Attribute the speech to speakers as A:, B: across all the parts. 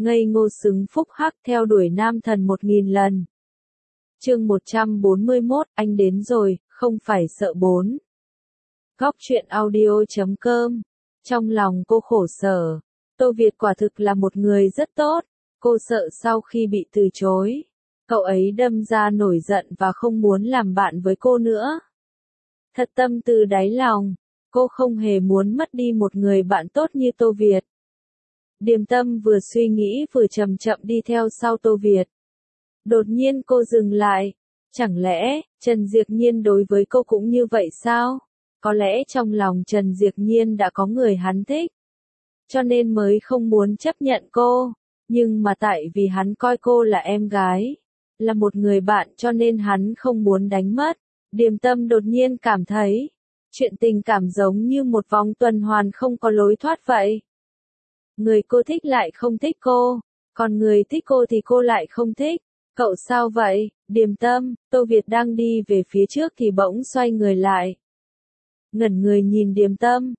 A: ngây ngô xứng phúc hắc theo đuổi nam thần 1000 lần. Chương 141, anh đến rồi, không phải sợ 4. Góc truyện audio.com. Trong lòng cô khổ sở, Tô Việt quả thực là một người rất tốt, cô sợ sau khi bị từ chối, cậu ấy đâm ra nổi giận và không muốn làm bạn với cô nữa. Thật tâm từ đáy lòng, cô không hề muốn mất đi một người bạn tốt như Tô Việt. Điềm Tâm vừa suy nghĩ vừa chậm chậm đi theo sau Tô Việt. Đột nhiên cô dừng lại, chẳng lẽ Trần Diệp Nhiên đối với cô cũng như vậy sao? Có lẽ trong lòng Trần Diệp Nhiên đã có người hắn thích, cho nên mới không muốn chấp nhận cô, nhưng mà tại vì hắn coi cô là em gái, là một người bạn cho nên hắn không muốn đánh mất. Điềm Tâm đột nhiên cảm thấy, chuyện tình cảm giống như một vòng tuần hoàn không có lối thoát vậy. Người cô thích lại không thích cô, còn người thích cô thì cô lại không thích. Cậu sao vậy, Điềm Tâm? Tô Việt đang đi về phía trước thì bỗng xoay người lại. Ngẩn người nhìn Điềm Tâm,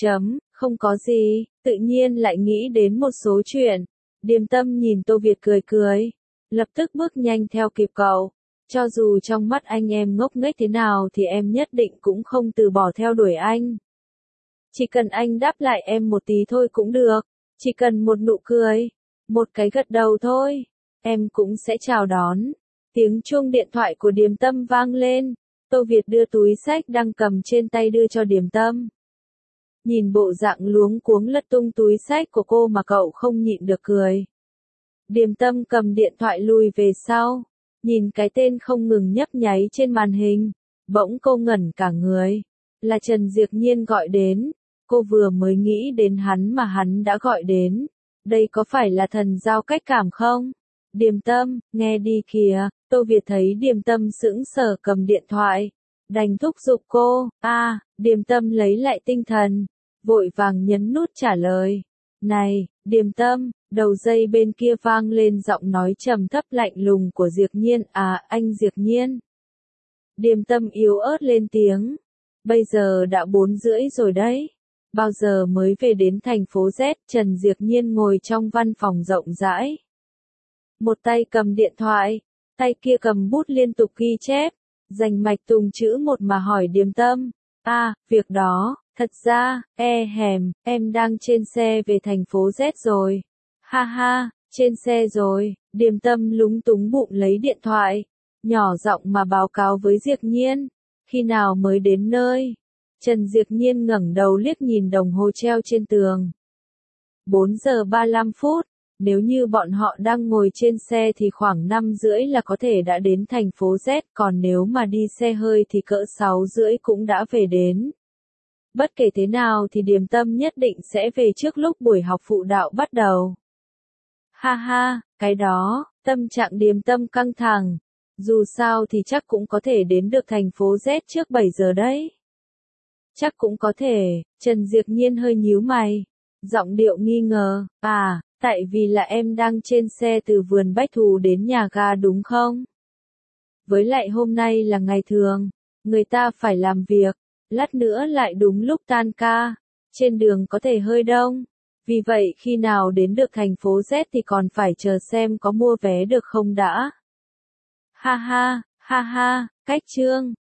A: không có gì, tự nhiên lại nghĩ đến một số chuyện. Điềm Tâm nhìn Tô Việt cười cười, lập tức bước nhanh theo kịp cậu. Cho dù trong mắt anh em ngốc nghếch thế nào thì em nhất định cũng không từ bỏ theo đuổi anh. Chỉ cần anh đáp lại em một tí thôi cũng được, chỉ cần một nụ cười, một cái gật đầu thôi, em cũng sẽ chào đón. Tiếng chuông điện thoại của Điềm Tâm vang lên, Tô Việt đưa túi xách đang cầm trên tay đưa cho Điềm Tâm. Nhìn bộ dạng luống cuống lật tung túi xách của cô mà cậu không nhịn được cười. Điềm Tâm cầm điện thoại lùi về sau, nhìn cái tên không ngừng nhấp nháy trên màn hình, bỗng cô ngẩn cả người. Là Trần Diệp Nhiên gọi đến, cô vừa mới nghĩ đến hắn mà hắn đã gọi đến. Đây có phải là thần giao cách cảm không? Điềm Tâm, nghe đi kìa. Tô Việt thấy Điềm Tâm sững sờ cầm điện thoại, đành thúc giục cô. Điềm Tâm lấy lại tinh thần, vội vàng nhấn nút trả lời. Này, Điềm Tâm, đầu dây bên kia vang lên giọng nói trầm thấp lạnh lùng của Diệp Nhiên. Anh Diệp Nhiên. Điềm Tâm yếu ớt lên tiếng. Bây giờ đã 4:30 rồi đấy. Bao giờ mới về đến thành phố Z? Trần Diệp Nhiên ngồi trong văn phòng rộng rãi. Một tay cầm điện thoại, tay kia cầm bút liên tục ghi chép, rành mạch từng chữ một mà hỏi Điềm Tâm. Việc đó, thật ra, em đang trên xe về thành phố Z rồi. Trên xe rồi. Điềm Tâm lúng túng bụng lấy điện thoại, nhỏ giọng mà báo cáo với Diệp Nhiên. Khi nào mới đến nơi? Trần Diệp Nhiên ngẩng đầu liếc nhìn đồng hồ treo trên tường. 4:35. Nếu như bọn họ đang ngồi trên xe thì khoảng 5:30 là có thể đã đến thành phố Z, còn nếu mà đi xe hơi thì cỡ 6:30 cũng đã về đến. Bất kể thế nào thì Điềm Tâm nhất định sẽ về trước lúc buổi học phụ đạo bắt đầu. Cái đó, tâm trạng Điềm Tâm căng thẳng. Dù sao thì chắc cũng có thể đến được thành phố Z trước 7 giờ đấy. Chắc cũng có thể. Trần Diệp Nhiên hơi nhíu mày, giọng điệu nghi ngờ. Tại vì là em đang trên xe từ vườn Bách Thù đến nhà ga đúng không? Với lại hôm nay là ngày thường, người ta phải làm việc, lát nữa lại đúng lúc tan ca, trên đường có thể hơi đông. Vì vậy khi nào đến được thành phố Z thì còn phải chờ xem có mua vé được không đã. Cách chương.